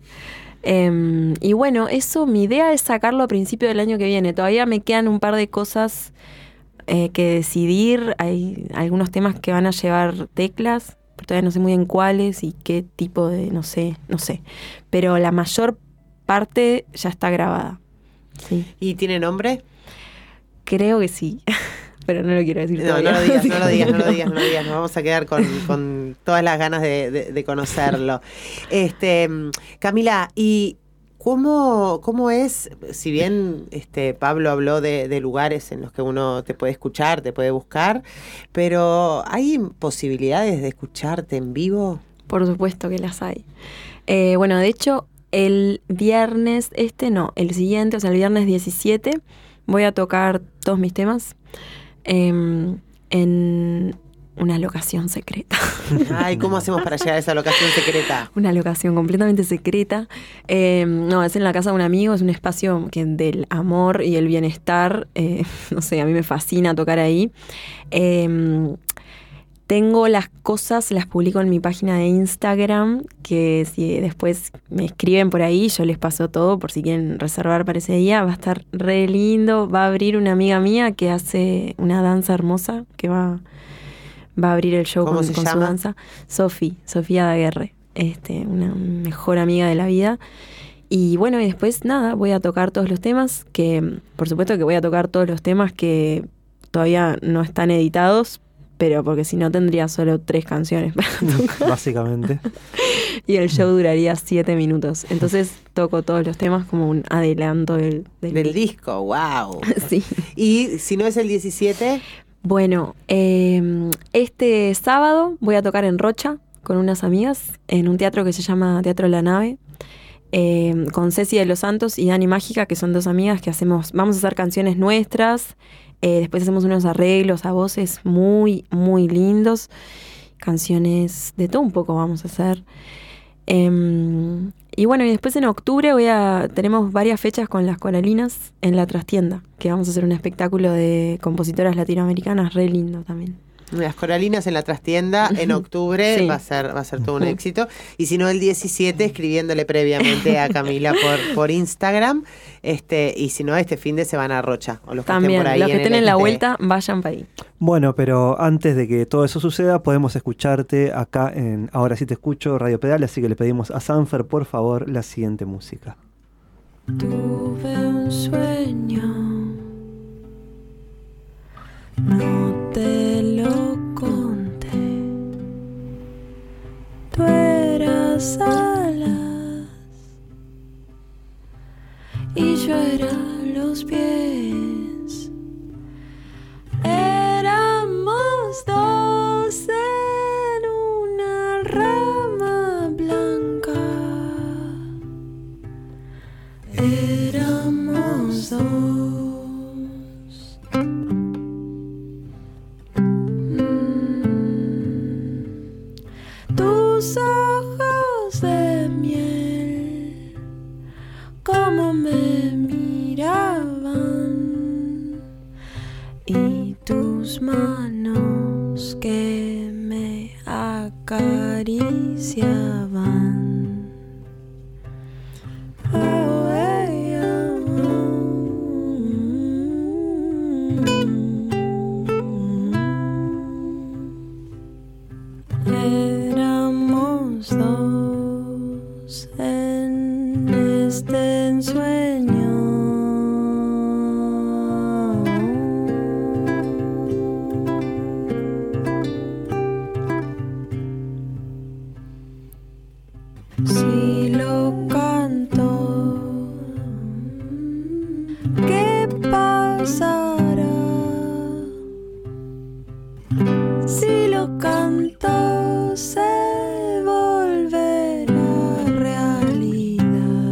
eh, y bueno, eso, mi idea es sacarlo a principio del año que viene. Todavía me quedan un par de cosas eh, que decidir. Hay algunos temas que van a llevar teclas, pero todavía no sé muy bien cuáles y qué tipo de, no sé, no sé. Pero la mayor parte ya está grabada. Sí. ¿Y tiene nombre? Creo que sí, pero no lo quiero decir no, todavía. No lo digas, no lo digas, no lo digas, no lo digas. Nos vamos a quedar con, con todas las ganas de, de, de conocerlo. Este, Camila, ¿y cómo, cómo es, si bien este Pablo habló de, de lugares en los que uno te puede escuchar, te puede buscar, pero ¿hay posibilidades de escucharte en vivo? Por supuesto que las hay. Eh, bueno, de hecho, el viernes, este no, el siguiente, o sea, el viernes diecisiete... voy a tocar todos mis temas eh, en una locación secreta. Ay, ¿cómo hacemos para llegar a esa locación secreta? Una locación completamente secreta. Eh, no, es en la casa de un amigo, es un espacio que del amor y el bienestar. Eh, no sé, a mí me fascina tocar ahí. Eh, Tengo las cosas, las publico en mi página de Instagram, que si después me escriben por ahí, yo les paso todo por si quieren reservar para ese día. Va a estar re lindo. Va a abrir una amiga mía que hace una danza hermosa, que va, va a abrir el show con, con su danza. Sofi, Sofía Daguerre, este, una mejor amiga de la vida. Y bueno, y después nada, voy a tocar todos los temas, que por supuesto que voy a tocar todos los temas que todavía no están editados, pero porque si no tendría solo tres canciones para tocar. Básicamente. Y el show duraría siete minutos. Entonces toco todos los temas como un adelanto del, del, del disco. ¡Wow! Sí. ¿Y si no es el diecisiete? Bueno, eh, este sábado voy a tocar en Rocha con unas amigas en un teatro que se llama Teatro La Nave. Eh, con Ceci de los Santos y Dani Mágica, que son dos amigas que hacemos, vamos a hacer canciones nuestras. Eh, después hacemos unos arreglos a voces muy, muy lindos. Canciones de todo un poco vamos a hacer. Eh, y bueno, y después en octubre voy a tenemos varias fechas con las Coralinas en la Trastienda, que vamos a hacer un espectáculo de compositoras latinoamericanas re lindo también. Las Coralinas en la Trastienda en octubre. Sí. va a ser va a ser todo un Sí. éxito. Y si no, el diecisiete, escribiéndole previamente a Camila por, por Instagram. Este, y si no, este fin de se van a Rocha. O los que También, estén por ahí los que en estén el en la X T. vuelta, vayan para ahí. Bueno, pero antes de que todo eso suceda, podemos escucharte acá en Ahora sí te escucho, Radio Pedal, así que le pedimos a Sanfer, por favor, la siguiente música. Tuve un sueño no te lo conté. Tú eras alas y yo era los pies. Éramos dos en una rama blanca. Éramos dos. Mm. Tus ojos de miel, cómo me miraban, y tus manos que me acariciaban. Oh, hey, oh, mm. Éramos dos en este ensueño. Si lo canto, ¿qué pasará? Si lo canto, se volverá realidad.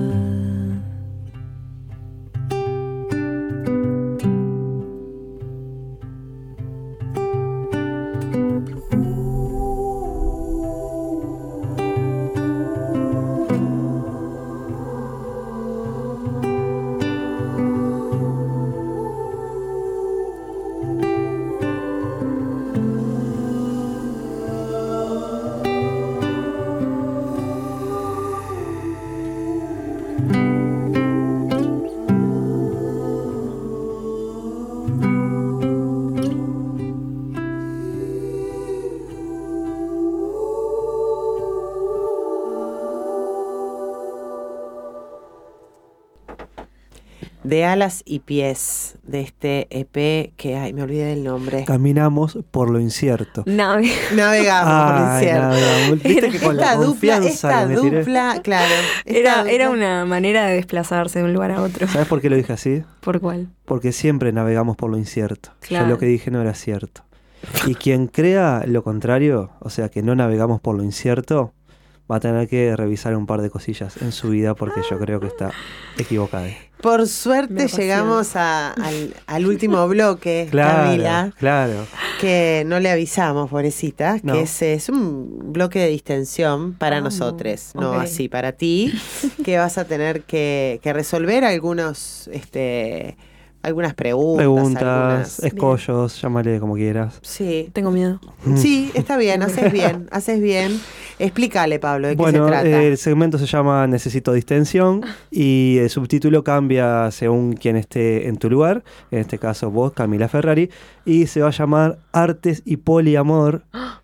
De alas y pies, de este E P que, ay, me olvidé del nombre. Caminamos por lo incierto. Nave. Navegamos por el Ay, cielo. navegamos. Viste que con la Esta dupla, confianza esta que me tiré. dupla, claro. esta Era, dupla- era una manera de desplazarse de un lugar a otro. ¿Sabes por qué lo dije así? ¿Por cuál? Porque siempre navegamos por lo incierto. Claro. Yo lo que dije no era cierto. Y quien crea lo contrario, o sea, que no navegamos por lo incierto, va a tener que revisar un par de cosillas en su vida porque yo creo que está equivocada. Por Me suerte apasiona. llegamos a- al, al último bloque, Claro, Camila, claro. que no le avisamos, pobrecita, No. que ese es un bloque de distensión para Vamos, nosotros, no ok. así para ti, que vas a tener que, que resolver algunos, este, algunas preguntas. Preguntas, algunas- escollos, llámale como quieras. Sí, Tengo miedo. sí, está bien, haces bien, haces bien. Explícale, Pablo, de qué Bueno, se trata. eh, el segmento se llama Necesito distensión y el subtítulo cambia según quien esté en tu lugar, en este caso vos, Camila Ferrari, y se va a llamar Artes y Poliamor.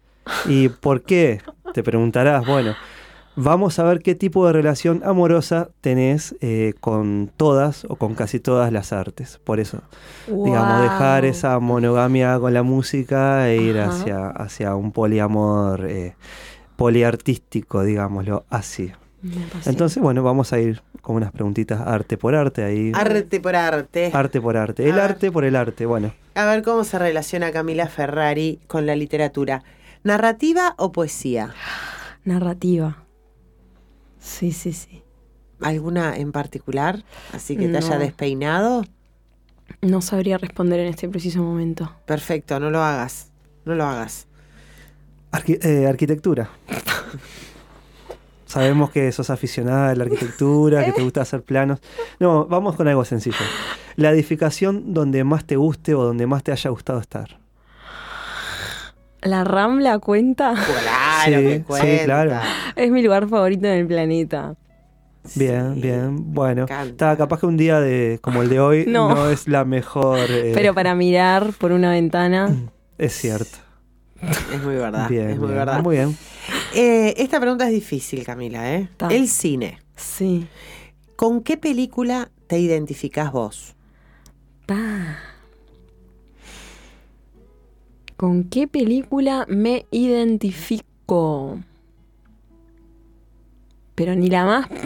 ¿Y por qué? Te preguntarás. Bueno, vamos a ver qué tipo de relación amorosa tenés eh, con todas o con casi todas las artes. Por eso, digamos, dejar Wow. esa monogamia con la música e ir Ajá. hacia, hacia un poliamor eh, poliartístico, digámoslo así. Me apasiona. Entonces, bueno, vamos a ir con unas preguntitas arte por arte ahí. Arte por arte. Arte por arte. El A ver. arte por el arte, bueno. A ver cómo se relaciona Camila Ferrari con la literatura. ¿Narrativa o poesía? Narrativa. Sí, sí, sí. ¿Alguna en particular? Así que te haya No. despeinado. No sabría responder en este preciso momento. Perfecto, no lo hagas. No lo hagas. Arqui- eh, arquitectura. Sabemos que sos aficionada a la arquitectura, que te gusta hacer planos. No, vamos con algo sencillo. La edificación donde más te guste o donde más te haya gustado estar. ¿La Rambla cuenta? Claro, Sí, que sí, cuenta. claro. Es mi lugar favorito en el planeta. Bien, Sí, bien. Bueno, encanta. está, capaz que un día de como el de hoy no, No. es la mejor. eh, Pero para mirar por una ventana, Es cierto. Es muy verdad. Bien, es muy bien, verdad. muy bien. Eh, esta pregunta es difícil, Camila, ¿eh? Ta. El cine. sí. ¿Con qué película te identificás vos? Ta. ¿Con qué película me identifico? Pero ni la más...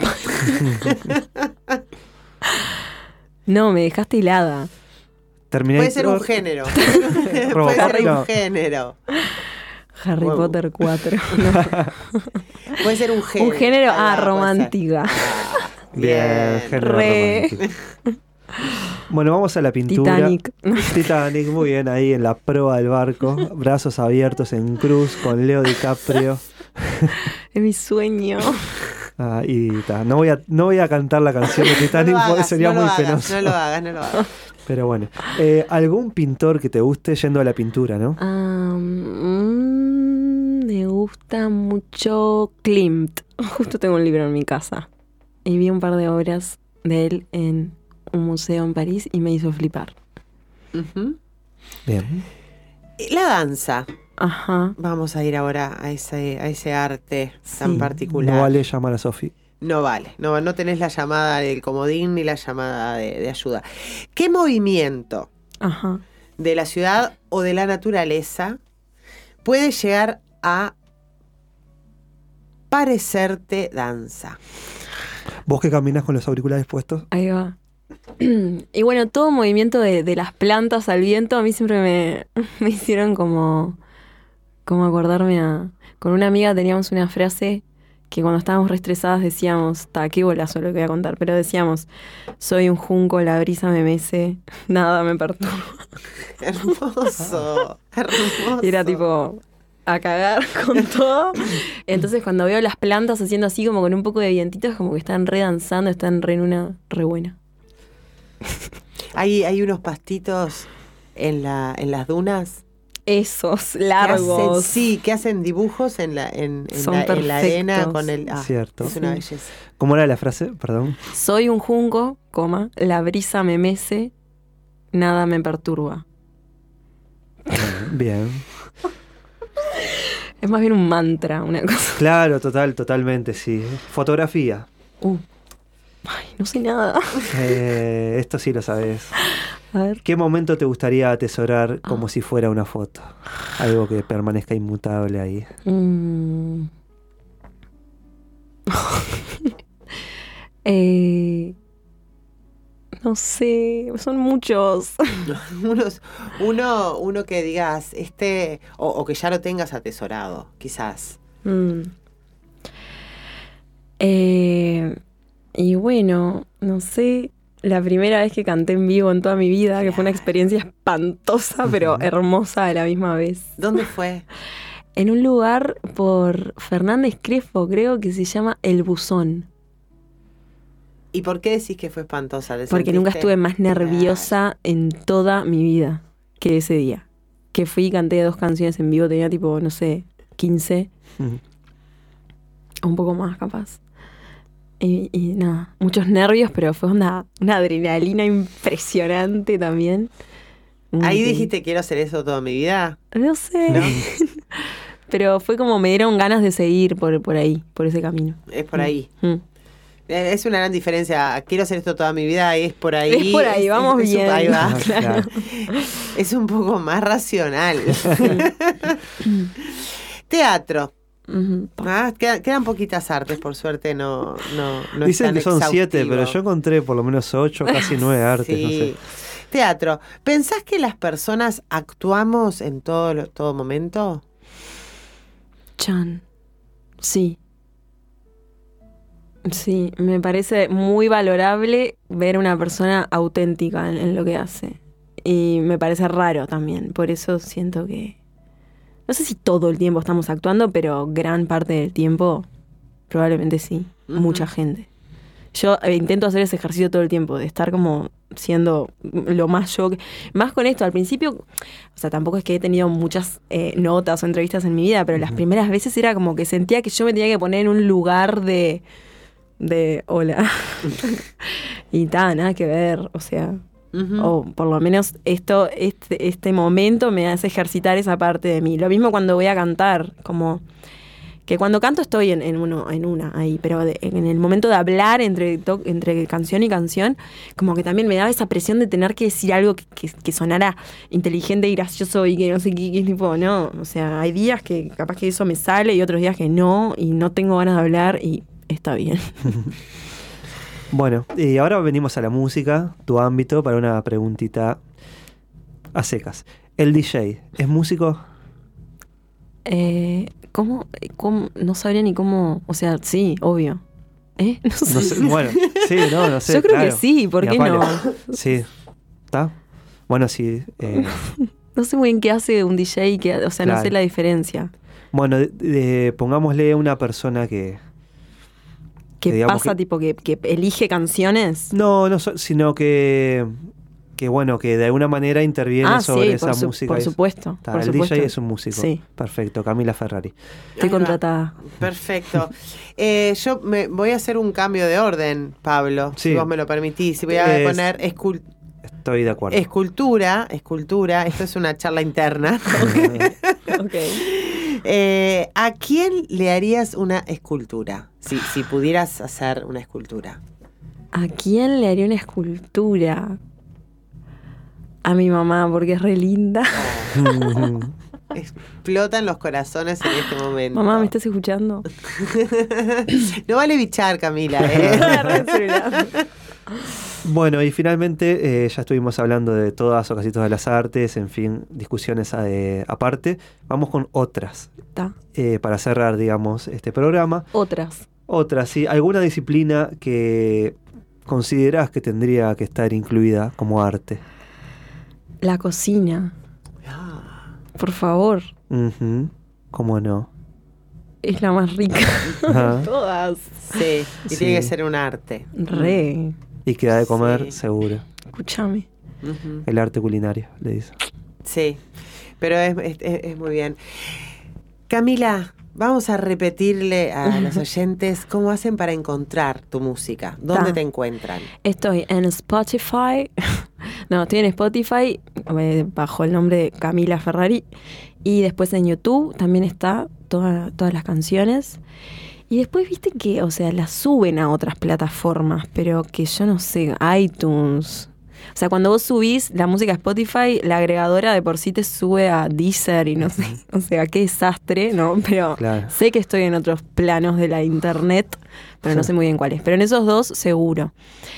No, me dejaste helada. Terminator. Puede ser un género. Puede ser un género. Harry Wow. Potter cuatro. No. Puede ser un género. Un género, Ahí ah, va, puede romántica. ser. Ah, Bien, género Re. romántico. Bueno, vamos a la pintura. Titanic. Titanic, muy bien, ahí en la proa del barco, brazos abiertos en cruz con Leo DiCaprio. Es mi sueño. Ah, y ta, no voy a no voy a cantar la canción de Titanic No lo porque hagas, sería no lo muy hagas, penoso. No lo hagas, no lo hagas. Pero bueno, eh, algún pintor que te guste yendo a la pintura, ¿no? Ah, mm, me gusta mucho Klimt. Justo tengo un libro en mi casa. Y vi un par de obras de él en un museo en París y me hizo flipar. Ujú. Bien. La danza. Ajá. Vamos a ir ahora a ese, a ese arte tan Sí. particular. No vale llamar a Sofi. No vale, no, no tenés la llamada del comodín ni la llamada de, de ayuda. ¿Qué movimiento Ajá. de la ciudad o de la naturaleza puede llegar a parecerte danza? Vos que caminas con los auriculares puestos. Ahí va. Y bueno, todo movimiento de, de las plantas al viento a mí siempre me, me hicieron como, como acordarme a... Con una amiga teníamos una frase que cuando estábamos re estresadas decíamos, ta, qué bolazo lo que voy a contar, pero decíamos, soy un junco, la brisa me mece, nada me perturba. Hermoso, hermoso. Y era tipo, a cagar con todo. Entonces cuando veo las plantas haciendo así como con un poco de vientito, es como que están re danzando, están re en una re buena. Hay, hay unos pastitos en, la, en las dunas. Esos que largos. hacen- sí, que hacen dibujos en la, en, en Son la, en la arena perfectos. con el... Ah, Cierto. Es una Sí. belleza. ¿Cómo era la frase? Perdón. Soy un junco, coma, la brisa me mece, nada me perturba. Bien. Es más bien un mantra, una cosa. Claro, total, totalmente, sí. Fotografía. Uh. Ay, no sé nada. Eh, esto sí lo sabes. A ver. ¿Qué momento te gustaría atesorar como si fuera una foto? Algo que permanezca inmutable ahí. Mm. eh, no sé, son muchos. Unos, uno, uno que digas, este, o, o que ya lo tengas atesorado, quizás. Mm. Eh, y bueno, no sé, la primera vez que canté en vivo en toda mi vida, que fue una experiencia espantosa, pero hermosa a la misma vez. ¿Dónde fue? En un lugar por Fernández Crespo, creo que se llama El Buzón. ¿Y por qué decís que fue espantosa? ¿Te Porque nunca sentiste? estuve más nerviosa en toda mi vida que ese día. Que fui y canté dos canciones en vivo, tenía tipo, no sé, quince, un poco más capaz. Y, y nada, muchos nervios, pero fue una, una adrenalina impresionante también. Ahí Mm, dijiste, quiero hacer eso toda mi vida. No sé. ¿No? Pero fue como me dieron ganas de seguir por, por ahí, por ese camino. Es por ahí. Mm. Eh, Es una gran diferencia. Quiero hacer esto toda mi vida y es por ahí. Es por ahí, vamos es un- bien. ahí va. Ah, claro. Es un poco más racional. Teatro. Ujú. Ah, quedan, quedan poquitas artes, por suerte no, no, no es Dicen tan que son siete, exhaustivo. pero yo encontré por lo menos ocho, casi nueve artes, Sí. no sé. Teatro. ¿Pensás que las personas actuamos en todo, lo- todo momento? Chan. Sí. Sí, me parece muy valorable ver una persona auténtica en, en lo que hace. Y me parece raro también. Por eso siento que... No sé si todo el tiempo estamos actuando, pero gran parte del tiempo probablemente sí. Ujú. Mucha gente. Yo eh, intento hacer ese ejercicio todo el tiempo, de estar como siendo lo más yo. que- Más con esto, al principio, o sea, tampoco es que he tenido muchas eh, notas o entrevistas en mi vida, pero las primeras veces era como que sentía que yo me tenía que poner en un lugar de... de hola. Y tal, nada que ver, o sea... Ujú. O por lo menos esto, este, este momento me hace ejercitar esa parte de mí. Lo mismo cuando voy a cantar, como Que cuando canto estoy en, en uno, en una ahí, pero de- en el momento de hablar entre, to- entre canción y canción, como que también me daba esa presión de tener que decir algo que, que, que sonara inteligente y gracioso y que no sé qué, que es tipo, no, o sea, hay días que capaz que eso me sale y otros días que no, y no tengo ganas de hablar y está bien. Bueno, y ahora venimos a la música, tu ámbito, para una preguntita a secas. ¿El D J es músico? Eh, ¿cómo, cómo? No sabría ni cómo, o sea, sí, obvio. ¿Eh? No sé. No sé, bueno, sí, no, no sé. Yo creo claro. que sí, ¿por Ni qué a palo. no? Sí. ¿Está? Bueno, sí. eh, No sé muy bien qué hace un D J, que, o sea, no Claro. sé la diferencia. bueno, de- de- pongámosle una persona que... ¿Qué Que digamos pasa, que- tipo, que, que elige canciones? No, no, so- sino que... Que bueno, que de alguna manera interviene Ah, sobre sí, esa por, su- música. por y- supuesto. Está, por el supuesto. D J es un músico. Sí, Perfecto, Camila Ferrari. estoy Ahí va. contratada. Perfecto. Eh, yo me voy a hacer un cambio de orden, Pablo, Sí. si vos me lo permitís. Y voy a Es- poner escul- Estoy de acuerdo. escultura, escultura, esto es una charla interna. Ok. Eh, ¿A quién le harías una escultura? Si, si pudieras hacer una escultura. ¿A quién le haría una escultura? A mi mamá, porque es re linda. Explotan los corazones en este momento. Mamá, ¿me estás escuchando? No vale bichar, Camila. ¿eh? Bueno, y finalmente eh, ya estuvimos hablando de todas o casi todas las artes, en fin, discusiones eh, aparte. Vamos con otras, Está. eh, para cerrar, digamos, este programa. Otras. Otras, sí, alguna disciplina que considerás que tendría que estar incluida como arte. La cocina. Por favor. Ujú, ¿cómo no? Es la más rica. Ajá. Todas. Sí, y Sí. tiene que ser un arte. Re. Y que da de comer, Sí. seguro. Escúchame. Ujú. El arte culinario, le dice. Sí, pero es, es- es- es muy bien. Camila, vamos a repetirle a los oyentes cómo hacen para encontrar tu música. ¿Dónde Ta. te encuentran? Estoy en Spotify. No, estoy en Spotify eh, bajo el nombre de Camila Ferrari. Y después en YouTube también está toda- todas las canciones. Y después viste que, o sea, las suben a otras plataformas, pero que yo no sé, iTunes. O sea, cuando vos subís la música a Spotify, la agregadora de por sí te sube a Deezer y no sé, o sea, qué desastre, ¿no? Pero Claro. sé que estoy en otros planos de la internet, pero no Sí. sé muy bien cuáles. Pero en esos dos, seguro.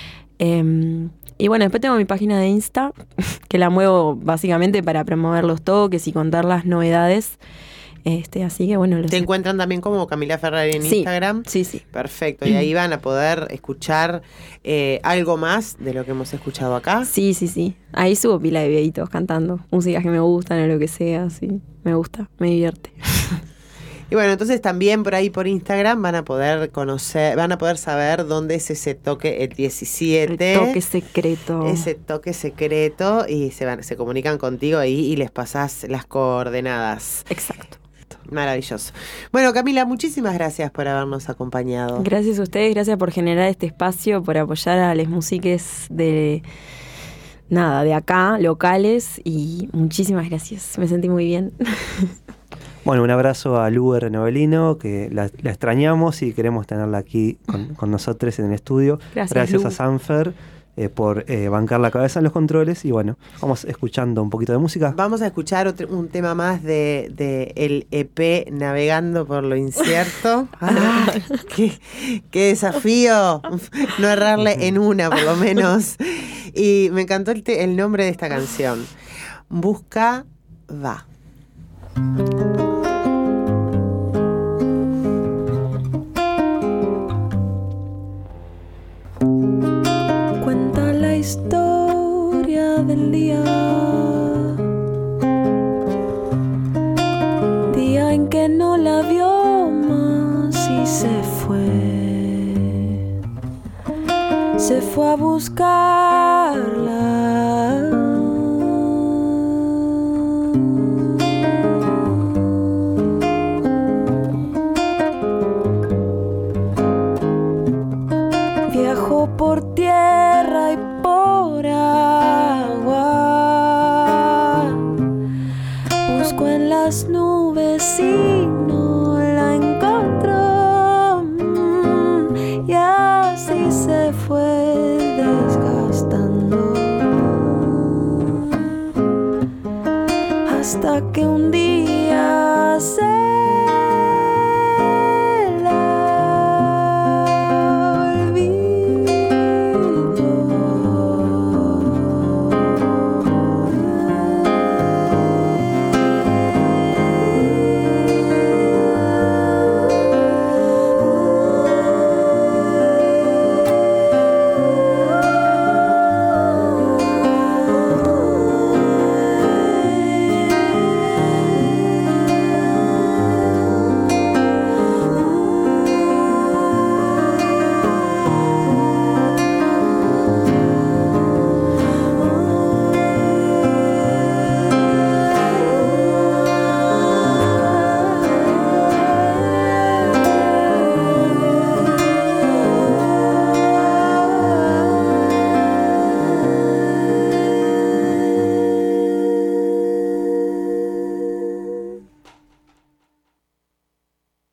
Em, y bueno, después tengo mi página de Insta, que la muevo básicamente para promover los toques y contar las novedades. Este, así que bueno, los ¿Te encuentran también como Camila Ferrari en Sí. Instagram? Sí, sí. Perfecto, y ahí van a poder escuchar eh, algo más de lo que hemos escuchado acá. Sí, sí, sí. Ahí subo pila de videitos cantando músicas que me gustan o lo que sea, sí. Me gusta, me divierte. Y bueno, entonces también por ahí por Instagram van a poder conocer, van a poder saber dónde es ese toque el diecisiete. El toque secreto. Ese toque secreto y se van, se comunican contigo ahí y les pasás las coordenadas. Exacto. Maravilloso. Bueno, Camila, muchísimas gracias por habernos acompañado. Gracias a ustedes, gracias por generar este espacio, por apoyar a las músicas de nada, de acá, locales, y muchísimas gracias. Me sentí muy bien. Bueno, un abrazo a Lu Renovelino, que la, la extrañamos y queremos tenerla aquí con, con nosotros en el estudio. Gracias, Lu. a Sanfer eh, por eh, bancar la cabeza en los controles. Y bueno, vamos escuchando un poquito de música. Vamos a escuchar otro, un tema más de, de el E P Navegando por lo Incierto. Ah, qué, qué desafío no errarle en una, por lo menos. Y me encantó el, te- el nombre de esta canción. Busca va. Cuenta la historia del día, día en que no la vio más y se fue, se fue a buscarla. Viajó por